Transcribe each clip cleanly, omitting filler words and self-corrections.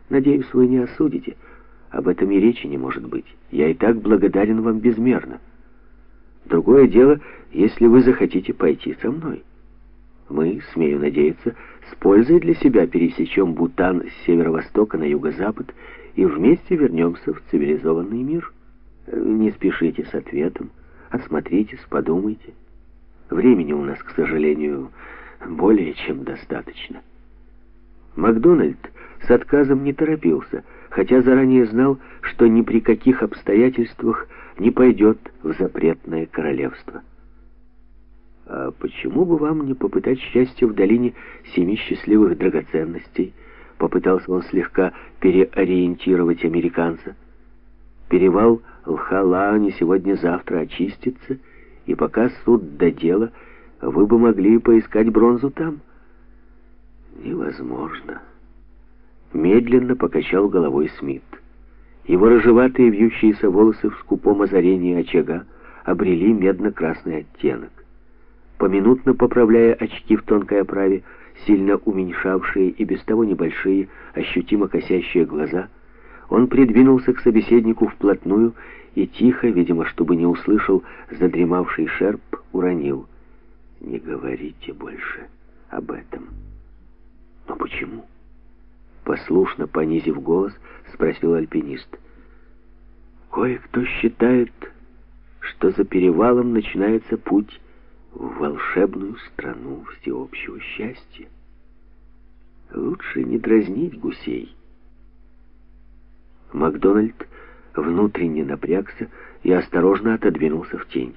Надеюсь, вы не осудите. Об этом и речи не может быть. Я и так благодарен вам безмерно. Другое дело, если вы захотите пойти со мной. Мы, смею надеяться, с пользой для себя пересечем Бутан с северо-востока на юго-запад и вместе вернемся в цивилизованный мир. Не спешите с ответом, осмотритесь, подумайте. Времени у нас, к сожалению, более чем достаточно. Макдональд с отказом не торопился, хотя заранее знал, что ни при каких обстоятельствах не пойдет в запретное королевство. «А почему бы вам не попытать счастье в долине семи счастливых драгоценностей?» Попытался он слегка переориентировать американца. «Перевал Лхала не сегодня-завтра очистится, и пока суд до дела, вы бы могли поискать бронзу там». «Невозможно», — медленно покачал головой Смит. Его рыжеватые вьющиеся волосы в скупом озарении очага обрели медно-красный оттенок. Поминутно поправляя очки в тонкой оправе, сильно уменьшавшие и без того небольшие, ощутимо косящие глаза, он придвинулся к собеседнику вплотную и тихо, видимо, чтобы не услышал задремавший шерп, уронил: «Не говорите больше об этом». «Но почему?» Послушно понизив голос, спросил альпинист. «Кое-кто считает, что за перевалом начинается путь в волшебную страну всеобщего счастья. Лучше не дразнить гусей». Макдональд внутренне напрягся и осторожно отодвинулся в тень.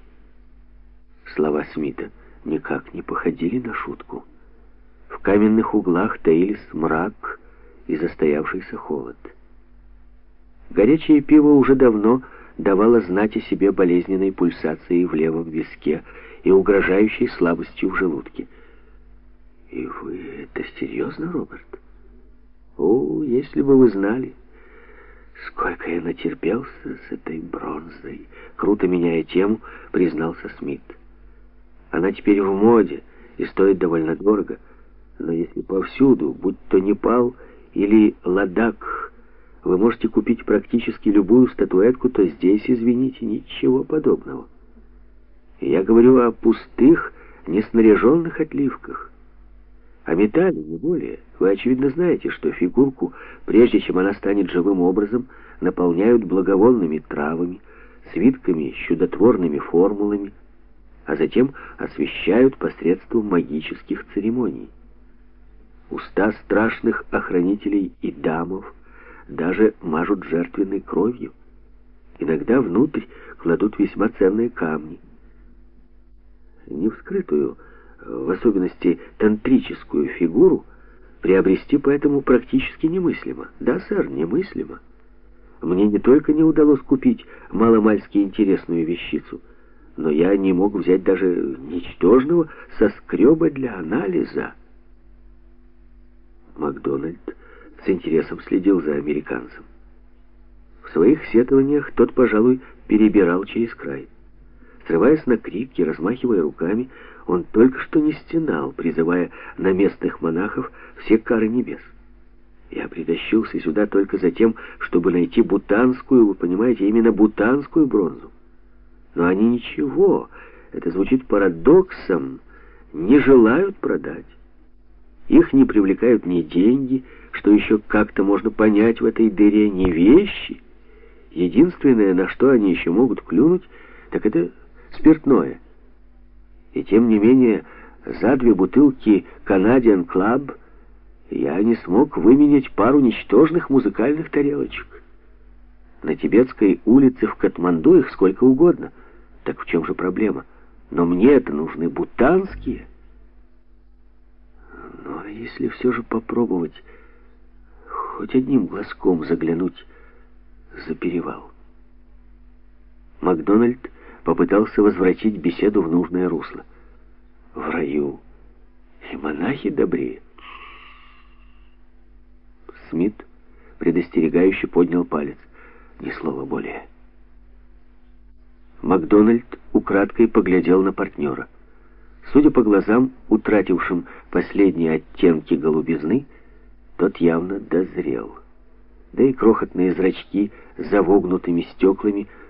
Слова Смита никак не походили на шутку. В каменных углах таились мрак и застоявшийся холод. Горячее пиво уже давно давало знать о себе болезненной пульсацией в левом виске и угрожающей слабостью в желудке. «И вы это серьезно, Роберт? О, если бы вы знали, сколько я натерпелся с этой бронзой!» Круто меняя тему, признался Смит. «Она теперь в моде и стоит довольно дорого, но если повсюду, будь то Непал или Ладак, вы можете купить практически любую статуэтку, то здесь, извините, ничего подобного. Я говорю о пустых, неснаряженных отливках. О металле, не более. Вы, очевидно, знаете, что фигурку, прежде чем она станет живым образом, наполняют благовонными травами, свитками с чудотворными формулами, а затем освещают посредством магических церемоний. Уста страшных охранителей и дамов даже мажут жертвенной кровью. Иногда внутрь кладут весьма ценные камни. Не вскрытую, в особенности тантрическую фигуру, приобрести поэтому практически немыслимо. Да, сэр, немыслимо. Мне не только не удалось купить маломальски интересную вещицу, но я не мог взять даже ничтожного соскреба для анализа. Макдональд с интересом следил за американцем. В своих сетованиях тот, пожалуй, перебирал через край. Срываясь на крики, размахивая руками, он только что не стенал, призывая на местных монахов все кары небес. «Я притащился сюда только за тем, чтобы найти бутанскую, вы понимаете, именно бутанскую бронзу. Но они ничего, это звучит парадоксом, не желают продать. Их не привлекают ни деньги, что еще как-то можно понять в этой дыре, ни вещи. Единственное, на что они еще могут клюнуть, так это спиртное. И тем не менее, за 2 бутылки Canadian Club я не смог выменять пару ничтожных музыкальных тарелочек. На Тибетской улице в Катманду их сколько угодно. Так в чем же проблема? Но мне-то нужны бутанские. Но если все же попробовать хоть одним глазком заглянуть за перевал. Макдональд попытался возвратить беседу в нужное русло. В раю и монахи добрее. Смит предостерегающе поднял палец. Ни слова более. Макдональд украдкой поглядел на партнера. Судя по глазам, утратившим последние оттенки голубизны, тот явно дозрел. да и крохотные зрачки с завогнутыми стеклами